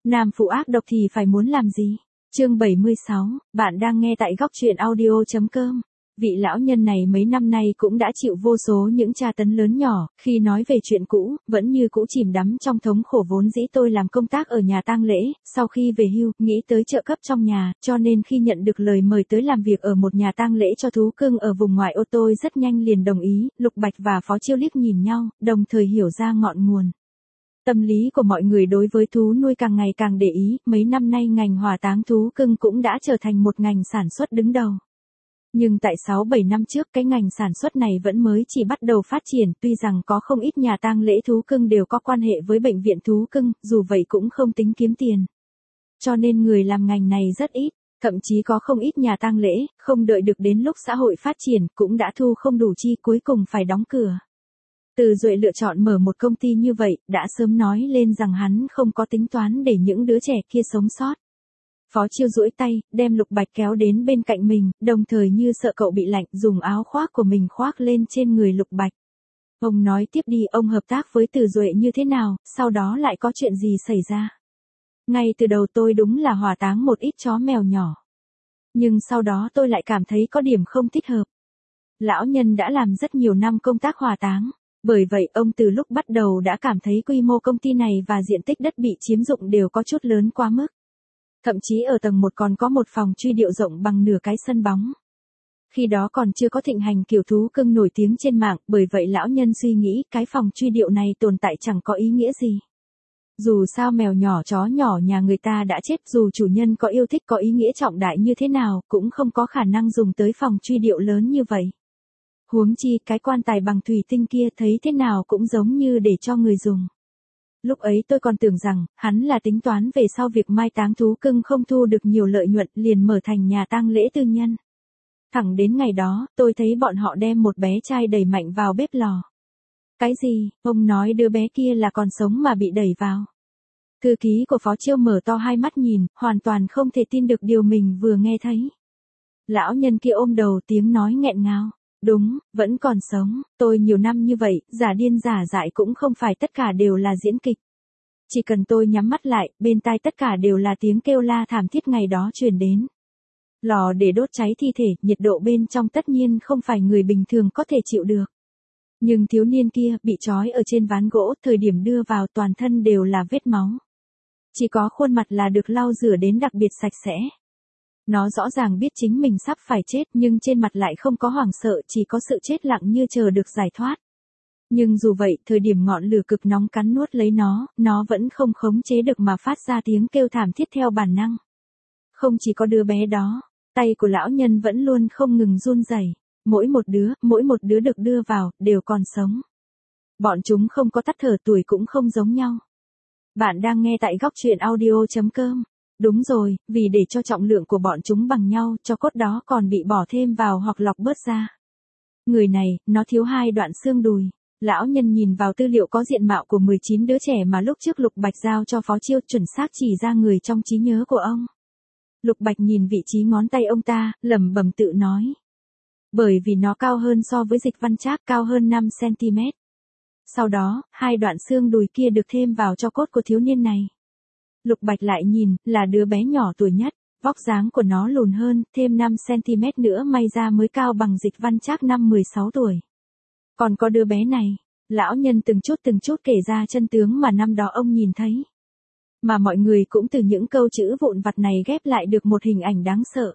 Nam phụ ác độc thì phải muốn làm gì? Chương 76, bạn đang nghe tại góc truyện audio.com. Vị lão nhân này mấy năm nay cũng đã chịu vô số những tra tấn lớn nhỏ, khi nói về chuyện cũ, vẫn như cũ chìm đắm trong thống khổ. Vốn dĩ tôi làm công tác ở nhà tang lễ, sau khi về hưu, nghĩ tới trợ cấp trong nhà, cho nên khi nhận được lời mời tới làm việc ở một nhà tang lễ cho thú cưng ở vùng ngoại ô, tôi rất nhanh liền đồng ý. Lục Bạch và Phó Chiêu liếc nhìn nhau, đồng thời hiểu ra ngọn nguồn. Tâm lý của mọi người đối với thú nuôi càng ngày càng để ý, mấy năm nay ngành hỏa táng thú cưng cũng đã trở thành một ngành sản xuất đứng đầu. Nhưng tại 6-7 năm trước cái ngành sản xuất này vẫn mới chỉ bắt đầu phát triển, tuy rằng có không ít nhà tang lễ thú cưng đều có quan hệ với bệnh viện thú cưng, dù vậy cũng không tính kiếm tiền. Cho nên người làm ngành này rất ít, thậm chí có không ít nhà tang lễ, không đợi được đến lúc xã hội phát triển, cũng đã thu không đủ chi, cuối cùng phải đóng cửa. Từ Duệ lựa chọn mở một công ty như vậy, đã sớm nói lên rằng hắn không có tính toán để những đứa trẻ kia sống sót. Phó Chiêu duỗi tay, đem Lục Bạch kéo đến bên cạnh mình, đồng thời như sợ cậu bị lạnh, dùng áo khoác của mình khoác lên trên người Lục Bạch. Ông nói tiếp đi, ông hợp tác với Từ Duệ như thế nào, sau đó lại có chuyện gì xảy ra? Ngay từ đầu tôi đúng là hỏa táng một ít chó mèo nhỏ. Nhưng sau đó tôi lại cảm thấy có điểm không thích hợp. Lão nhân đã làm rất nhiều năm công tác hỏa táng. Bởi vậy ông từ lúc bắt đầu đã cảm thấy quy mô công ty này và diện tích đất bị chiếm dụng đều có chút lớn quá mức. Thậm chí ở tầng 1 còn có một phòng truy điệu rộng bằng nửa cái sân bóng. Khi đó còn chưa có thịnh hành kiểu thú cưng nổi tiếng trên mạng, bởi vậy lão nhân suy nghĩ cái phòng truy điệu này tồn tại chẳng có ý nghĩa gì. Dù sao mèo nhỏ chó nhỏ nhà người ta đã chết, dù chủ nhân có yêu thích có ý nghĩa trọng đại như thế nào, cũng không có khả năng dùng tới phòng truy điệu lớn như vậy. Huống chi cái quan tài bằng thủy tinh kia thấy thế nào cũng giống như để cho người dùng. Lúc ấy tôi còn tưởng rằng, hắn là tính toán về sau việc mai táng thú cưng không thu được nhiều lợi nhuận liền mở thành nhà tang lễ tư nhân. Thẳng đến ngày đó, tôi thấy bọn họ đem một bé trai đẩy mạnh vào bếp lò. Cái gì, ông nói đứa bé kia là còn sống mà bị đẩy vào. Thư ký của Phó Chiêu mở to hai mắt nhìn, hoàn toàn không thể tin được điều mình vừa nghe thấy. Lão nhân kia ôm đầu, tiếng nói nghẹn ngào. Đúng, vẫn còn sống, tôi nhiều năm như vậy, giả điên giả dại cũng không phải tất cả đều là diễn kịch. Chỉ cần tôi nhắm mắt lại, bên tai tất cả đều là tiếng kêu la thảm thiết ngày đó truyền đến. Lò để đốt cháy thi thể, nhiệt độ bên trong tất nhiên không phải người bình thường có thể chịu được. Nhưng thiếu niên kia bị trói ở trên ván gỗ, thời điểm đưa vào toàn thân đều là vết máu. Chỉ có khuôn mặt là được lau rửa đến đặc biệt sạch sẽ. Nó rõ ràng biết chính mình sắp phải chết nhưng trên mặt lại không có hoảng sợ, chỉ có sự chết lặng như chờ được giải thoát. Nhưng dù vậy, thời điểm ngọn lửa cực nóng cắn nuốt lấy nó vẫn không khống chế được mà phát ra tiếng kêu thảm thiết theo bản năng. Không chỉ có đứa bé đó, tay của lão nhân vẫn luôn không ngừng run rẩy. Mỗi một đứa được đưa vào, đều còn sống. Bọn chúng không có tắt thở, tuổi cũng không giống nhau. Bạn đang nghe tại góc truyện audio.com. Đúng rồi, vì để cho trọng lượng của bọn chúng bằng nhau, cho cốt đó còn bị bỏ thêm vào hoặc lọc bớt ra. Người này, nó thiếu 2 đoạn xương đùi. Lão nhân nhìn vào tư liệu có diện mạo của 19 đứa trẻ mà lúc trước Lục Bạch giao cho Phó Chiêu, chuẩn xác chỉ ra người trong trí nhớ của ông. Lục Bạch nhìn vị trí ngón tay ông ta, lẩm bẩm tự nói. Bởi vì nó cao hơn so với Dịch Văn Trác, cao hơn 5 cm. Sau đó, 2 đoạn xương đùi kia được thêm vào cho cốt của thiếu niên này. Lục Bạch lại nhìn, là đứa bé nhỏ tuổi nhất, vóc dáng của nó lùn hơn, thêm 5 cm nữa may ra mới cao bằng Dịch Văn Trác năm 16 tuổi. Còn có đứa bé này, lão nhân từng chút kể ra chân tướng mà năm đó ông nhìn thấy. Mà mọi người cũng từ những câu chữ vụn vặt này ghép lại được một hình ảnh đáng sợ.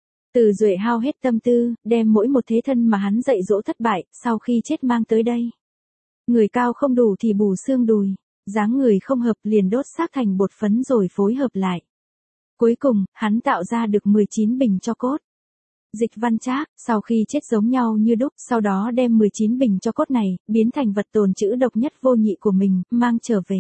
Từ Duệ hao hết tâm tư, đem mỗi một thế thân mà hắn dạy dỗ thất bại, sau khi chết mang tới đây. Người cao không đủ thì bù xương đùi. Dáng người không hợp liền đốt xác thành bột phấn rồi phối hợp lại. Cuối cùng, hắn tạo ra được 19 bình tro cốt. Dịch Văn Trác, sau khi chết giống nhau như đúc, sau đó đem 19 bình tro cốt này, biến thành vật tồn trữ độc nhất vô nhị của mình, mang trở về.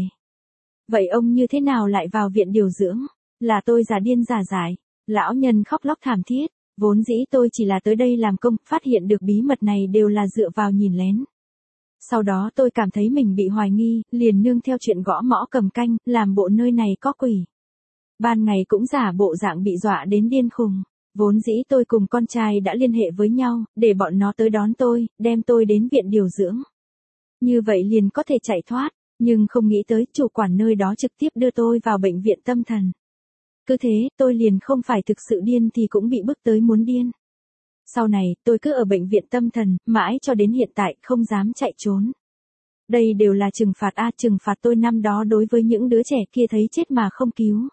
Vậy ông như thế nào lại vào viện điều dưỡng? Là tôi giả điên giả dại. Lão nhân khóc lóc thảm thiết. Vốn dĩ tôi chỉ là tới đây làm công, phát hiện được bí mật này đều là dựa vào nhìn lén. Sau đó tôi cảm thấy mình bị hoài nghi, liền nương theo chuyện gõ mõ cầm canh, làm bộ nơi này có quỷ. Ban ngày cũng giả bộ dạng bị dọa đến điên khùng. Vốn dĩ tôi cùng con trai đã liên hệ với nhau, để bọn nó tới đón tôi, đem tôi đến viện điều dưỡng. Như vậy liền có thể chạy thoát. Nhưng không nghĩ tới chủ quản nơi đó trực tiếp đưa tôi vào bệnh viện tâm thần. Cứ thế, tôi liền không phải thực sự điên thì cũng bị bức tới muốn điên. Sau này, tôi cứ ở bệnh viện tâm thần, mãi cho đến hiện tại, không dám chạy trốn. Đây đều là trừng phạt trừng phạt tôi năm đó đối với những đứa trẻ kia thấy chết mà không cứu.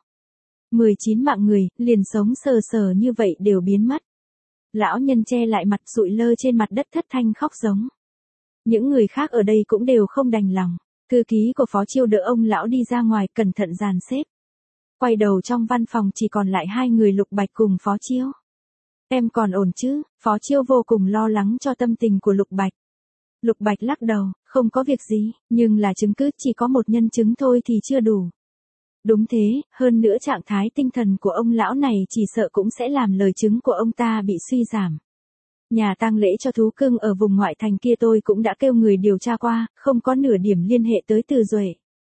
19 mạng người, liền sống sờ sờ như vậy đều biến mất. Lão nhân che lại mặt sụi lơ trên mặt đất thất thanh khóc giống. Những người khác ở đây cũng đều không đành lòng. Thư ký của Phó Chiêu đỡ ông lão đi ra ngoài cẩn thận dàn xếp. Quay đầu trong văn phòng chỉ còn lại hai người Lục Bạch cùng Phó Chiêu. Em còn ổn chứ? Phó Chiêu vô cùng lo lắng cho tâm tình của Lục Bạch. Lục Bạch lắc đầu, không có việc gì, nhưng là chứng cứ chỉ có một nhân chứng thôi thì chưa đủ. Đúng thế, hơn nữa trạng thái tinh thần của ông lão này chỉ sợ cũng sẽ làm lời chứng của ông ta bị suy giảm. Nhà tang lễ cho thú cưng ở vùng ngoại thành kia tôi cũng đã kêu người điều tra qua, không có nửa điểm liên hệ tới Từ Duệ.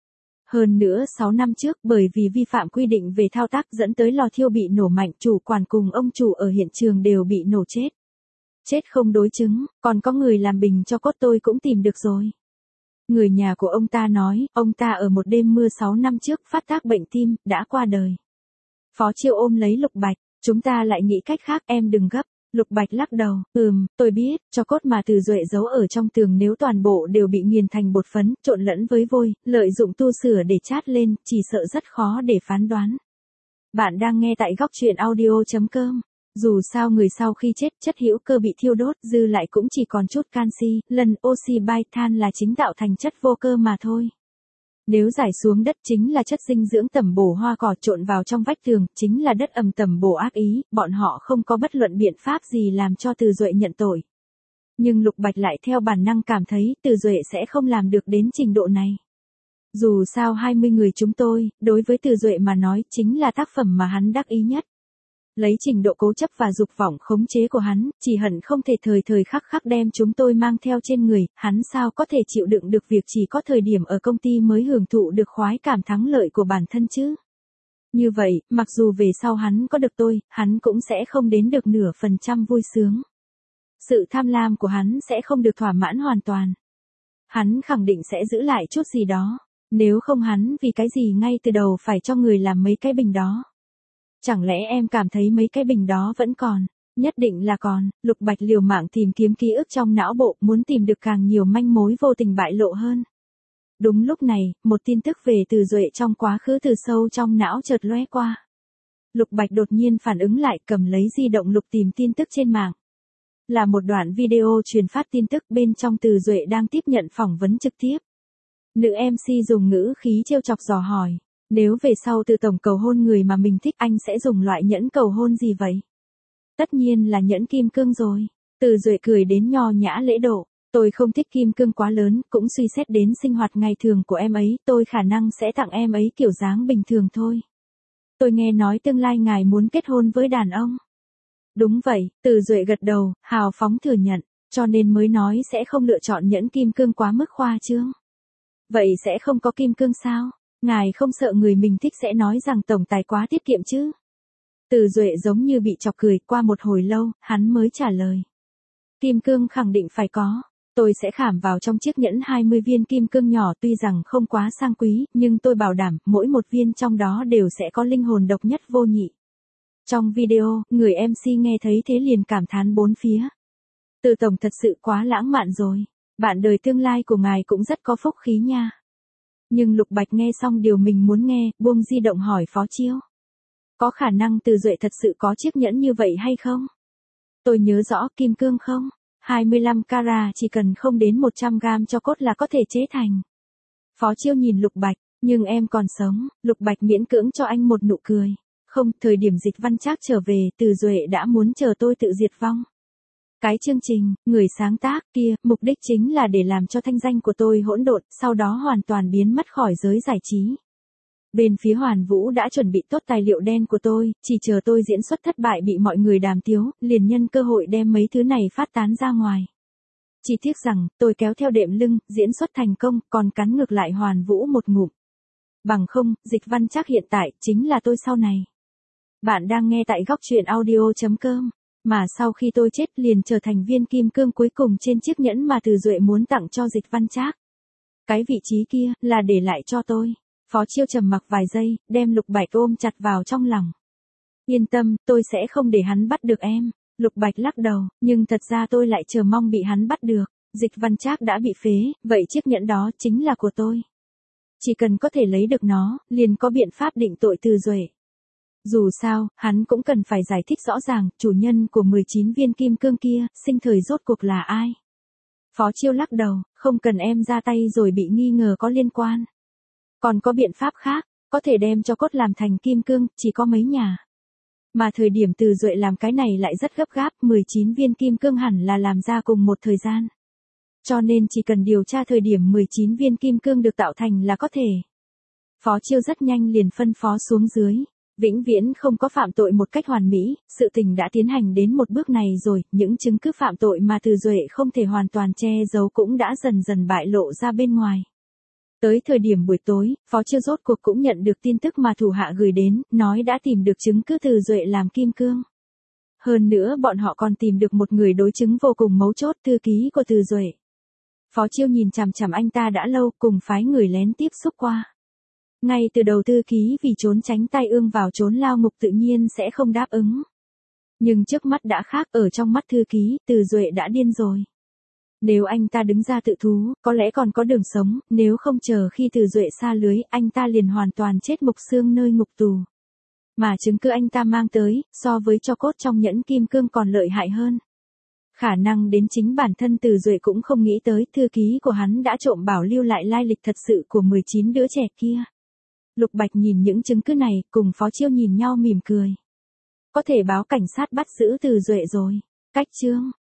Hơn nữa 6 năm trước bởi vì vi phạm quy định về thao tác dẫn tới lò thiêu bị nổ mạnh, chủ quản cùng ông chủ ở hiện trường đều bị nổ chết. Chết không đối chứng, còn có người làm bình cho cốt tôi cũng tìm được rồi. Người nhà của ông ta nói, ông ta ở một đêm mưa 6 năm trước phát tác bệnh tim, đã qua đời. Phó Chiêu ôm lấy Lục Bạch, chúng ta lại nghĩ cách khác, em đừng gấp. Lục Bạch lắc đầu, tôi biết, cho cốt mà Từ Duệ giấu ở trong tường nếu toàn bộ đều bị nghiền thành bột phấn, trộn lẫn với vôi, lợi dụng tu sửa để chát lên, chỉ sợ rất khó để phán đoán. Bạn đang nghe tại góc truyện audio.com. Dù sao người sau khi chết, chất hữu cơ bị thiêu đốt, dư lại cũng chỉ còn chút canxi, lần oxy bay than là chính tạo thành chất vô cơ mà thôi. Nếu giải xuống đất chính là chất dinh dưỡng tẩm bổ hoa cỏ trộn vào trong vách tường, chính là đất ẩm tẩm bổ ác ý, bọn họ không có bất luận biện pháp gì làm cho Từ Duệ nhận tội. Nhưng Lục Bạch lại theo bản năng cảm thấy Từ Duệ sẽ không làm được đến trình độ này. Dù sao 20 người chúng tôi, đối với Từ Duệ mà nói chính là tác phẩm mà hắn đắc ý nhất. Lấy trình độ cố chấp và dục vọng khống chế của hắn, chỉ hận không thể thời thời khắc khắc đem chúng tôi mang theo trên người, hắn sao có thể chịu đựng được việc chỉ có thời điểm ở công ty mới hưởng thụ được khoái cảm thắng lợi của bản thân chứ. Như vậy, mặc dù về sau hắn có được tôi, hắn cũng sẽ không đến được nửa phần trăm vui sướng. Sự tham lam của hắn sẽ không được thỏa mãn hoàn toàn. Hắn khẳng định sẽ giữ lại chút gì đó, nếu không hắn vì cái gì ngay từ đầu phải cho người làm mấy cái bình đó. Chẳng lẽ em cảm thấy mấy cái bình đó vẫn còn? Nhất định là còn. Lục Bạch liều mạng tìm kiếm ký ức trong não bộ, muốn tìm được càng nhiều manh mối vô tình bại lộ hơn. Đúng lúc này, một tin tức về Từ Duệ trong quá khứ từ sâu trong não chợt lóe qua. Lục Bạch đột nhiên phản ứng lại, cầm lấy di động lục tìm tin tức trên mạng. Là một đoạn video truyền phát tin tức, bên trong Từ Duệ đang tiếp nhận phỏng vấn trực tiếp. Nữ MC dùng ngữ khí trêu chọc dò hỏi. Nếu về sau Từ tổng cầu hôn người mà mình thích, anh sẽ dùng loại nhẫn cầu hôn gì vậy? Tất nhiên là nhẫn kim cương rồi. Từ Duệ cười đến nho nhã lễ độ. Tôi không thích kim cương quá lớn, cũng suy xét đến sinh hoạt ngày thường của em ấy, tôi khả năng sẽ tặng em ấy kiểu dáng bình thường thôi. Tôi nghe nói tương lai ngài muốn kết hôn với đàn ông. Đúng vậy, Từ Duệ gật đầu, hào phóng thừa nhận, cho nên mới nói sẽ không lựa chọn nhẫn kim cương quá mức khoa trương. Vậy sẽ không có kim cương sao? Ngài không sợ người mình thích sẽ nói rằng tổng tài quá tiết kiệm chứ? Từ Duệ giống như bị chọc cười, qua một hồi lâu, hắn mới trả lời. Kim cương khẳng định phải có. Tôi sẽ khảm vào trong chiếc nhẫn 20 viên kim cương nhỏ, tuy rằng không quá sang quý, nhưng tôi bảo đảm, mỗi một viên trong đó đều sẽ có linh hồn độc nhất vô nhị. Trong video, người MC nghe thấy thế liền cảm thán bốn phía. Từ tổng thật sự quá lãng mạn rồi. Bạn đời tương lai của ngài cũng rất có phúc khí nha. Nhưng Lục Bạch nghe xong điều mình muốn nghe, buông di động hỏi Phó Chiêu. Có khả năng Từ Duệ thật sự có chiếc nhẫn như vậy hay không? Tôi nhớ rõ, kim cương không? 25 carat chỉ cần không đến 100 gram cho cốt là có thể chế thành. Phó Chiêu nhìn Lục Bạch, nhưng em còn sống. Lục Bạch miễn cưỡng cho anh một nụ cười. Không, thời điểm Dịch Văn Trác trở về, Từ Duệ đã muốn chờ tôi tự diệt vong. Cái chương trình, người sáng tác kia, mục đích chính là để làm cho thanh danh của tôi hỗn độn, sau đó hoàn toàn biến mất khỏi giới giải trí. Bên phía Hoàn Vũ đã chuẩn bị tốt tài liệu đen của tôi, chỉ chờ tôi diễn xuất thất bại bị mọi người đàm tiếu, liền nhân cơ hội đem mấy thứ này phát tán ra ngoài. Chỉ tiếc rằng, tôi kéo theo đệm lưng, diễn xuất thành công, còn cắn ngược lại Hoàn Vũ một ngụm. Bằng không, Dịch Văn Trác hiện tại, chính là tôi sau này. Bạn đang nghe tại góc truyện audio.com. Mà sau khi tôi chết liền trở thành viên kim cương cuối cùng trên chiếc nhẫn mà Từ Duệ muốn tặng cho Dịch Văn Trác. Cái vị trí kia, là để lại cho tôi. Phó Chiêu trầm mặc vài giây, đem Lục Bạch ôm chặt vào trong lòng. Yên tâm, tôi sẽ không để hắn bắt được em. Lục Bạch lắc đầu, nhưng thật ra tôi lại chờ mong bị hắn bắt được. Dịch Văn Trác đã bị phế, vậy chiếc nhẫn đó chính là của tôi. Chỉ cần có thể lấy được nó, liền có biện pháp định tội Từ Duệ. Dù sao, hắn cũng cần phải giải thích rõ ràng, chủ nhân của 19 viên kim cương kia, sinh thời rốt cuộc là ai. Phó Chiêu lắc đầu, không cần em ra tay rồi bị nghi ngờ có liên quan. Còn có biện pháp khác, có thể đem cho cốt làm thành kim cương, chỉ có mấy nhà. Mà thời điểm Từ Duệ làm cái này lại rất gấp gáp, 19 viên kim cương hẳn là làm ra cùng một thời gian. Cho nên chỉ cần điều tra thời điểm 19 viên kim cương được tạo thành là có thể. Phó Chiêu rất nhanh liền phân phó xuống dưới. Vĩnh viễn không có phạm tội một cách hoàn mỹ, sự tình đã tiến hành đến một bước này rồi, những chứng cứ phạm tội mà Từ Duệ không thể hoàn toàn che giấu cũng đã dần dần bại lộ ra bên ngoài. Tới thời điểm buổi tối, Phó Chiêu rốt cuộc cũng nhận được tin tức mà thủ hạ gửi đến, nói đã tìm được chứng cứ Từ Duệ làm kim cương. Hơn nữa bọn họ còn tìm được một người đối chứng vô cùng mấu chốt, thư ký của Từ Duệ. Phó Chiêu nhìn chằm chằm anh ta đã lâu, cùng phái người lén tiếp xúc qua. Ngay từ đầu thư ký vì trốn tránh tai ương vào trốn lao ngục tự nhiên sẽ không đáp ứng. Nhưng trước mắt đã khác, ở trong mắt thư ký, Từ Duệ đã điên rồi. Nếu anh ta đứng ra tự thú, có lẽ còn có đường sống, nếu không chờ khi Từ Duệ xa lưới, anh ta liền hoàn toàn chết mục xương nơi ngục tù. Mà chứng cứ anh ta mang tới, so với tro cốt trong nhẫn kim cương còn lợi hại hơn. Khả năng đến chính bản thân Từ Duệ cũng không nghĩ tới, thư ký của hắn đã trộm bảo lưu lại lai lịch thật sự của 19 đứa trẻ kia. Lục Bạch nhìn những chứng cứ này, cùng Phó Chiêu nhìn nhau mỉm cười. Có thể báo cảnh sát bắt giữ Từ Duệ rồi. Cách chương